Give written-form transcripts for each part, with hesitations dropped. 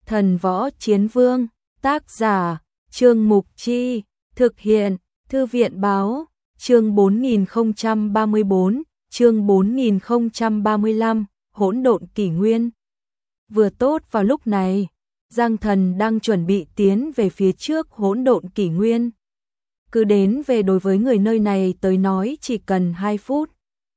Thần Võ Chiến Vương, tác giả, Trương Mục Chi, thực hiện, Thư viện Báo, chương 4034, chương 4035, hỗn độn kỷ nguyên. Vừa tốt vào lúc này, Giang Thần đang chuẩn bị tiến về phía trước hỗn độn kỷ nguyên. Cứ đến về đối với người nơi này tới nói chỉ cần 2 phút.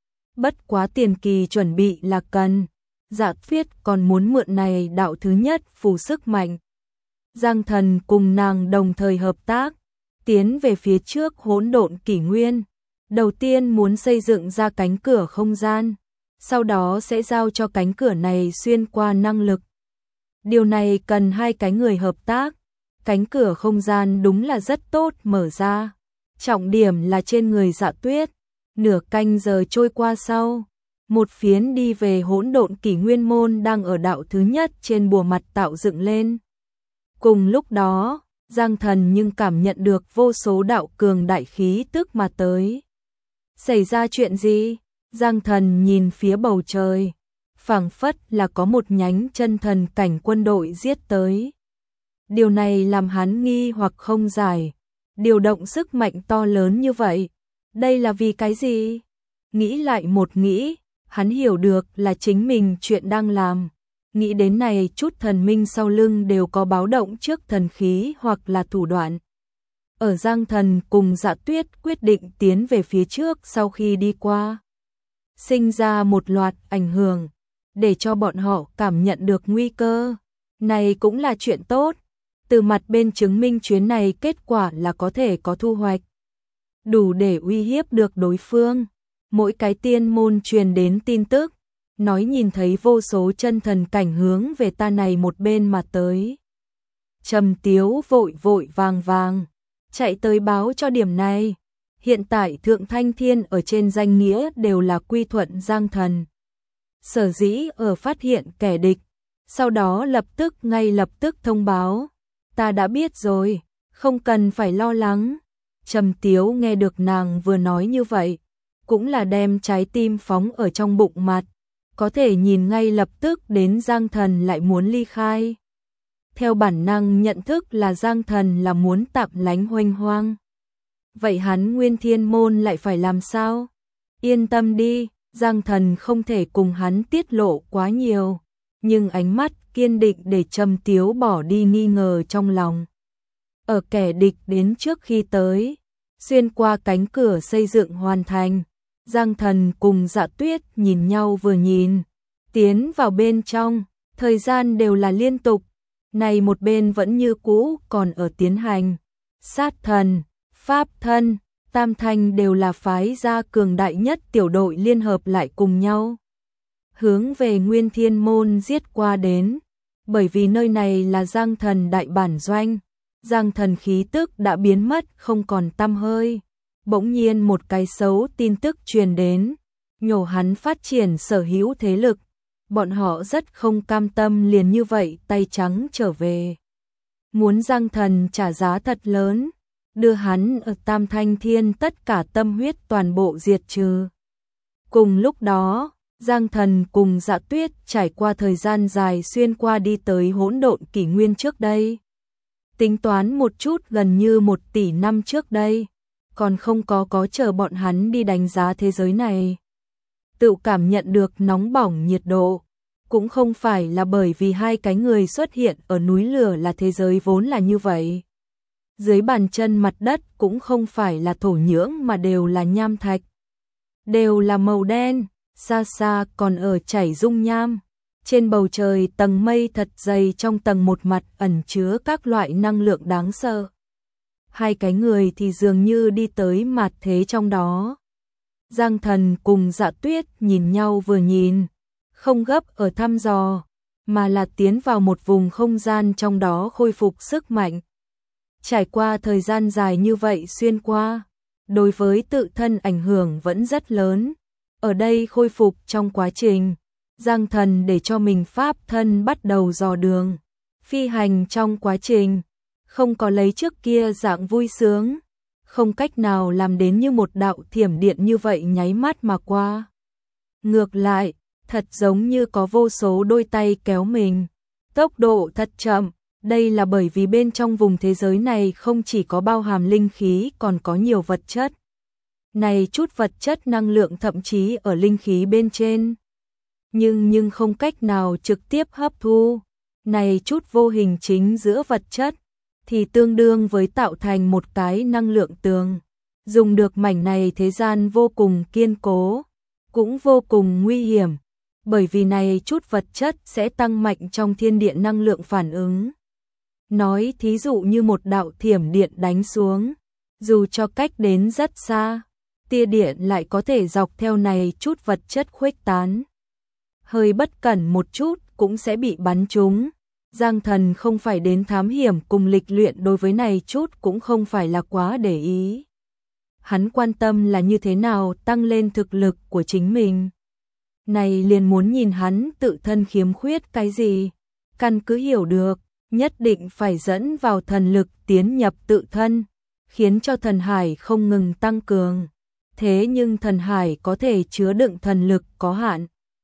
Bất quá tiền kỳ chuẩn bị là cần. Dạ Tuyết còn muốn mượn này đạo thứ nhất phù sức mạnh. Giang Thần cùng nàng đồng thời hợp tác, tiến về phía trước hỗn độn kỷ nguyên. Đầu tiên muốn xây dựng ra cánh cửa không gian, sau đó sẽ giao cho cánh cửa này xuyên qua năng lực. Điều này cần 2 cái người hợp tác. Cánh cửa không gian đúng là rất tốt mở ra. Trọng điểm là trên người Dạ Tuyết. Nửa canh giờ trôi qua sau, một phiến đi về hỗn độn kỷ nguyên môn đang ở đạo thứ nhất trên bùa mặt tạo dựng lên. Cùng lúc đó, Giang Thần nhưng cảm nhận được vô số đạo cường đại khí tức mà tới. Xảy ra chuyện gì? Giang Thần nhìn phía bầu trời, phảng phất là có một nhánh chân thần cảnh quân đội giết tới. Điều này làm hắn nghi hoặc không giải, điều động sức mạnh to lớn như vậy, đây là vì cái gì? Nghĩ lại một nghĩ, hắn hiểu được là chính mình chuyện đang làm. Nghĩ đến này chút thần minh sau lưng đều có báo động trước thần khí hoặc là thủ đoạn. Ở Giang Thần cùng Dạ Tuyết quyết định tiến về phía trước sau khi đi qua, sinh ra một loạt ảnh hưởng, để cho bọn họ cảm nhận được nguy cơ. Này cũng là chuyện tốt, từ mặt bên chứng minh chuyến này kết quả là có thể có thu hoạch, đủ để uy hiếp được đối phương. Mỗi cái tiên môn truyền đến tin tức, nói nhìn thấy vô số chân thần cảnh hướng về ta này một bên mà tới. Trầm Tiếu vội vội vàng vàng chạy tới báo cho điểm này. Hiện tại Thượng Thanh Thiên ở trên danh nghĩa đều là quy thuận Giang Thần. Sở dĩ ở phát hiện kẻ địch, sau đó ngay lập tức thông báo. Ta đã biết rồi, không cần phải lo lắng. Trầm Tiếu nghe được nàng vừa nói như vậy, cũng là đem trái tim phóng ở trong bụng mặt, có thể nhìn ngay lập tức đến Giang Thần lại muốn ly khai. Theo bản năng nhận thức là Giang Thần là muốn tạm lánh huênh hoang. Vậy hắn Nguyên Thiên Môn lại phải làm sao? Yên tâm đi, Giang Thần không thể cùng hắn tiết lộ quá nhiều, nhưng ánh mắt kiên định để Trầm Tiếu bỏ đi nghi ngờ trong lòng. Ở kẻ địch đến trước khi tới, xuyên qua cánh cửa xây dựng hoàn thành, Giang Thần cùng Dạ Tuyết nhìn nhau vừa nhìn, tiến vào bên trong, thời gian đều là liên tục, này một bên vẫn như cũ còn ở tiến hành. Sát thần, pháp thân, tam thanh đều là phái gia cường đại nhất tiểu đội liên hợp lại cùng nhau, hướng về Nguyên Thiên Môn giết qua đến, bởi vì nơi này là Giang Thần đại bản doanh. Giang Thần khí tức đã biến mất không còn tăm hơi. Bỗng nhiên một cái xấu tin tức truyền đến, nhổ hắn phát triển sở hữu thế lực. Bọn họ rất không cam tâm liền như vậy tay trắng trở về. Muốn Giang Thần trả giá thật lớn, đưa hắn ở Tam Thanh Thiên tất cả tâm huyết toàn bộ diệt trừ. Cùng lúc đó, Giang Thần cùng Dạ Tuyết trải qua thời gian dài xuyên qua đi tới hỗn độn kỷ nguyên trước đây. Tính toán một chút gần như 1 tỷ năm trước đây, còn không có chờ bọn hắn đi đánh giá thế giới này. Tự cảm nhận được nóng bỏng nhiệt độ, cũng không phải là bởi vì 2 cái người xuất hiện ở núi lửa là thế giới vốn là như vậy. Dưới bàn chân mặt đất cũng không phải là thổ nhưỡng mà đều là nham thạch. Đều là màu đen, xa xa còn ở chảy dung nham. Trên bầu trời tầng mây thật dày, trong tầng một mặt ẩn chứa các loại năng lượng đáng sợ. 2 cái người thì dường như đi tới mặt thế trong đó. Giang Thần cùng Dạ Tuyết nhìn nhau vừa nhìn, không gấp ở thăm dò, mà là tiến vào một vùng không gian trong đó khôi phục sức mạnh. Trải qua thời gian dài như vậy xuyên qua, đối với tự thân ảnh hưởng vẫn rất lớn. Ở đây khôi phục trong quá trình, Giang Thần để cho mình pháp thân bắt đầu dò đường, phi hành trong quá trình, không có lấy trước kia dạng vui sướng, không cách nào làm đến như một đạo thiểm điện như vậy nháy mắt mà qua. Ngược lại, thật giống như có vô số đôi tay kéo mình, Tốc độ thật chậm, đây là bởi vì bên trong vùng thế giới này không chỉ có bao hàm linh khí còn có nhiều vật chất. Này chút vật chất năng lượng thậm chí ở linh khí bên trên. Nhưng không cách nào trực tiếp hấp thu. Này chút vô hình chính giữa vật chất thì tương đương với tạo thành một cái năng lượng tường. Dùng được mảnh này thế gian vô cùng kiên cố, cũng vô cùng nguy hiểm, bởi vì này chút vật chất sẽ tăng mạnh trong thiên địa năng lượng phản ứng. Nói thí dụ như một đạo thiểm điện đánh xuống, dù cho cách đến rất xa, tia điện lại có thể dọc theo này chút vật chất khuếch tán. Hơi bất cẩn một chút cũng sẽ bị bắn trúng. Giang Thần không phải đến thám hiểm cùng lịch luyện đối với này chút cũng không phải là quá để ý. Hắn quan tâm là như thế nào tăng lên thực lực của chính mình. Này liền muốn nhìn hắn tự thân khiếm khuyết cái gì. Căn cứ hiểu được, nhất định phải dẫn vào thần lực tiến nhập tự thân, khiến cho thần hải không ngừng tăng cường. Thế nhưng thần hải có thể chứa đựng thần lực có hạn.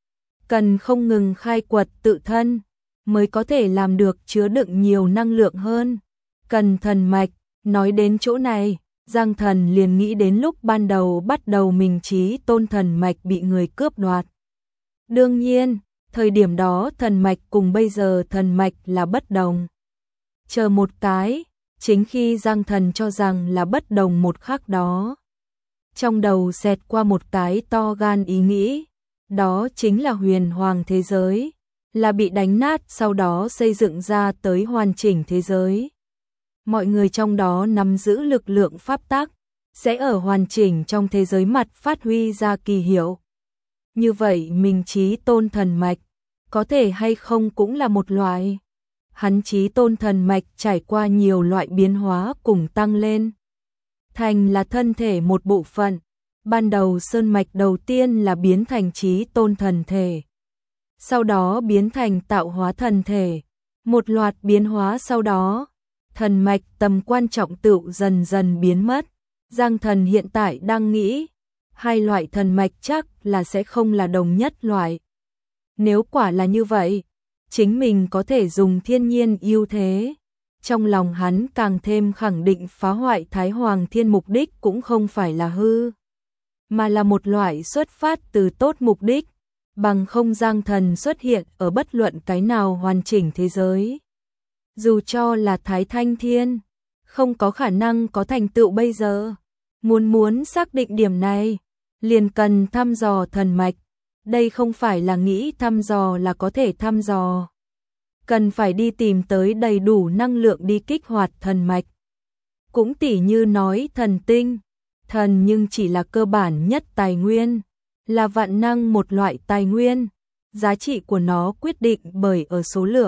Cần không ngừng khai quật tự thân, mới có thể làm được chứa đựng nhiều năng lượng hơn. Cần thần mạch, nói đến chỗ này, Giang Thần liền nghĩ đến lúc ban đầu bắt đầu mình chí tôn thần mạch bị người cướp đoạt. Đương nhiên, thời điểm đó thần mạch cùng bây giờ thần mạch là bất đồng. Chờ một cái, chính khi Giang Thần cho rằng là bất đồng một khắc đó. Trong đầu xẹt qua một cái to gan ý nghĩ, đó chính là huyền hoàng thế giới, là bị đánh nát sau đó xây dựng ra tới hoàn chỉnh thế giới. Mọi người trong đó nắm giữ lực lượng pháp tắc, sẽ ở hoàn chỉnh trong thế giới mặt phát huy ra kỳ hiệu. Như vậy mình chí tôn thần mạch, có thể hay không cũng là một loại. Hắn chí tôn thần mạch trải qua nhiều loại biến hóa cùng tăng lên. Thành là thân thể một bộ phận, ban đầu sơn mạch đầu tiên là biến thành chí tôn thần thể. Sau đó biến thành tạo hóa thần thể, một loạt biến hóa sau đó, thần mạch tầm quan trọng tựu dần dần biến mất. Giang Thần hiện tại đang nghĩ, hai loại thần mạch chắc là sẽ không là đồng nhất loại. Nếu quả là như vậy, chính mình có thể dùng thiên nhiên ưu thế. Trong lòng hắn càng thêm khẳng định phá hoại Thái Hoàng Thiên mục đích cũng không phải là hư, mà là một loại xuất phát từ tốt mục đích. Bằng không Giang Thần xuất hiện ở bất luận cái nào hoàn chỉnh thế giới. Dù cho là Thái Thanh Thiên, không có khả năng có thành tựu bây giờ. Muốn xác định điểm này, liền cần thăm dò thần mạch. Đây không phải là nghĩ thăm dò là có thể thăm dò. Cần phải đi tìm tới đầy đủ năng lượng đi kích hoạt thần mạch. Cũng tỉ như nói thần tinh, thần nhưng chỉ là cơ bản nhất tài nguyên, là vạn năng một loại tài nguyên. Giá trị của nó quyết định bởi ở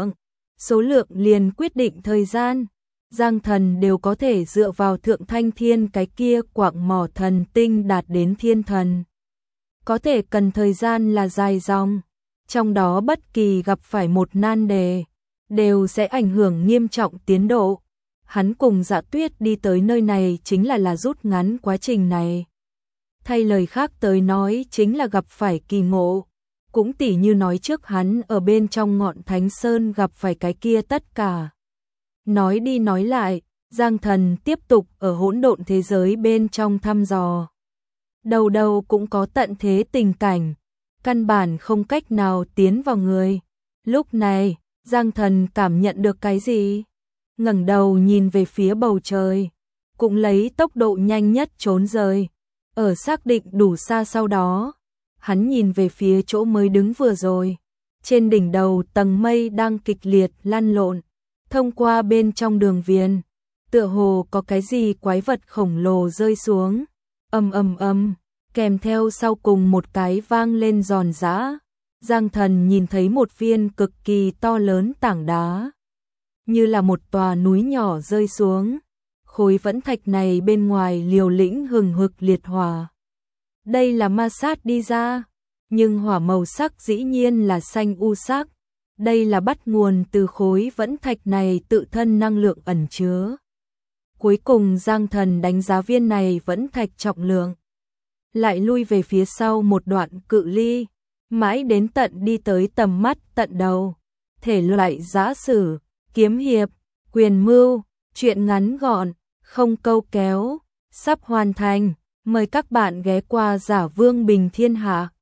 số lượng liền quyết định thời gian. Giang Thần đều có thể dựa vào Thượng Thanh Thiên cái kia quạng mỏ thần tinh đạt đến thiên thần. Có thể cần thời gian là dài dòng, trong đó bất kỳ gặp phải một nan đề, đều sẽ ảnh hưởng nghiêm trọng tiến độ. Hắn cùng Dạ Tuyết đi tới nơi này chính là rút ngắn quá trình này. Thay lời khác tới nói chính là gặp phải kỳ ngộ. Cũng tỉ như nói trước hắn ở bên trong ngọn Thánh Sơn gặp phải cái kia tất cả. Nói đi nói lại, Giang Thần tiếp tục ở hỗn độn thế giới bên trong thăm dò. Đầu đầu cũng có tận thế tình cảnh, căn bản không cách nào tiến vào người. Lúc này, Giang Thần cảm nhận được cái gì? Ngẩng đầu nhìn về phía bầu trời, cũng lấy tốc độ nhanh nhất trốn rời. Ở xác định đủ xa sau đó, hắn nhìn về phía chỗ mới đứng vừa rồi. Trên đỉnh đầu tầng mây đang kịch liệt lăn lộn, thông qua bên trong đường viền, tựa hồ có cái gì quái vật khổng lồ rơi xuống. Ầm, kèm theo sau cùng một cái vang lên giòn giã. Giang Thần nhìn thấy một viên cực kỳ to lớn tảng đá, như là một tòa núi nhỏ rơi xuống. Khối vẫn thạch này bên ngoài liều lĩnh hừng hực liệt hỏa. Đây là ma sát đi ra, nhưng hỏa màu sắc dĩ nhiên là xanh u sắc. Đây là bắt nguồn từ khối vẫn thạch này tự thân năng lượng ẩn chứa. Cuối cùng Giang Thần đánh giá viên này vẫn thạch trọng lượng, lại lui về phía sau một đoạn cự ly, mãi đến tận đi tới tầm mắt tận đầu. thể loại giã sử, kiếm hiệp, quyền mưu, truyện ngắn gọn, không câu kéo, sắp hoàn thành. Mời các bạn ghé qua Giả Vương Bình Thiên Hạ.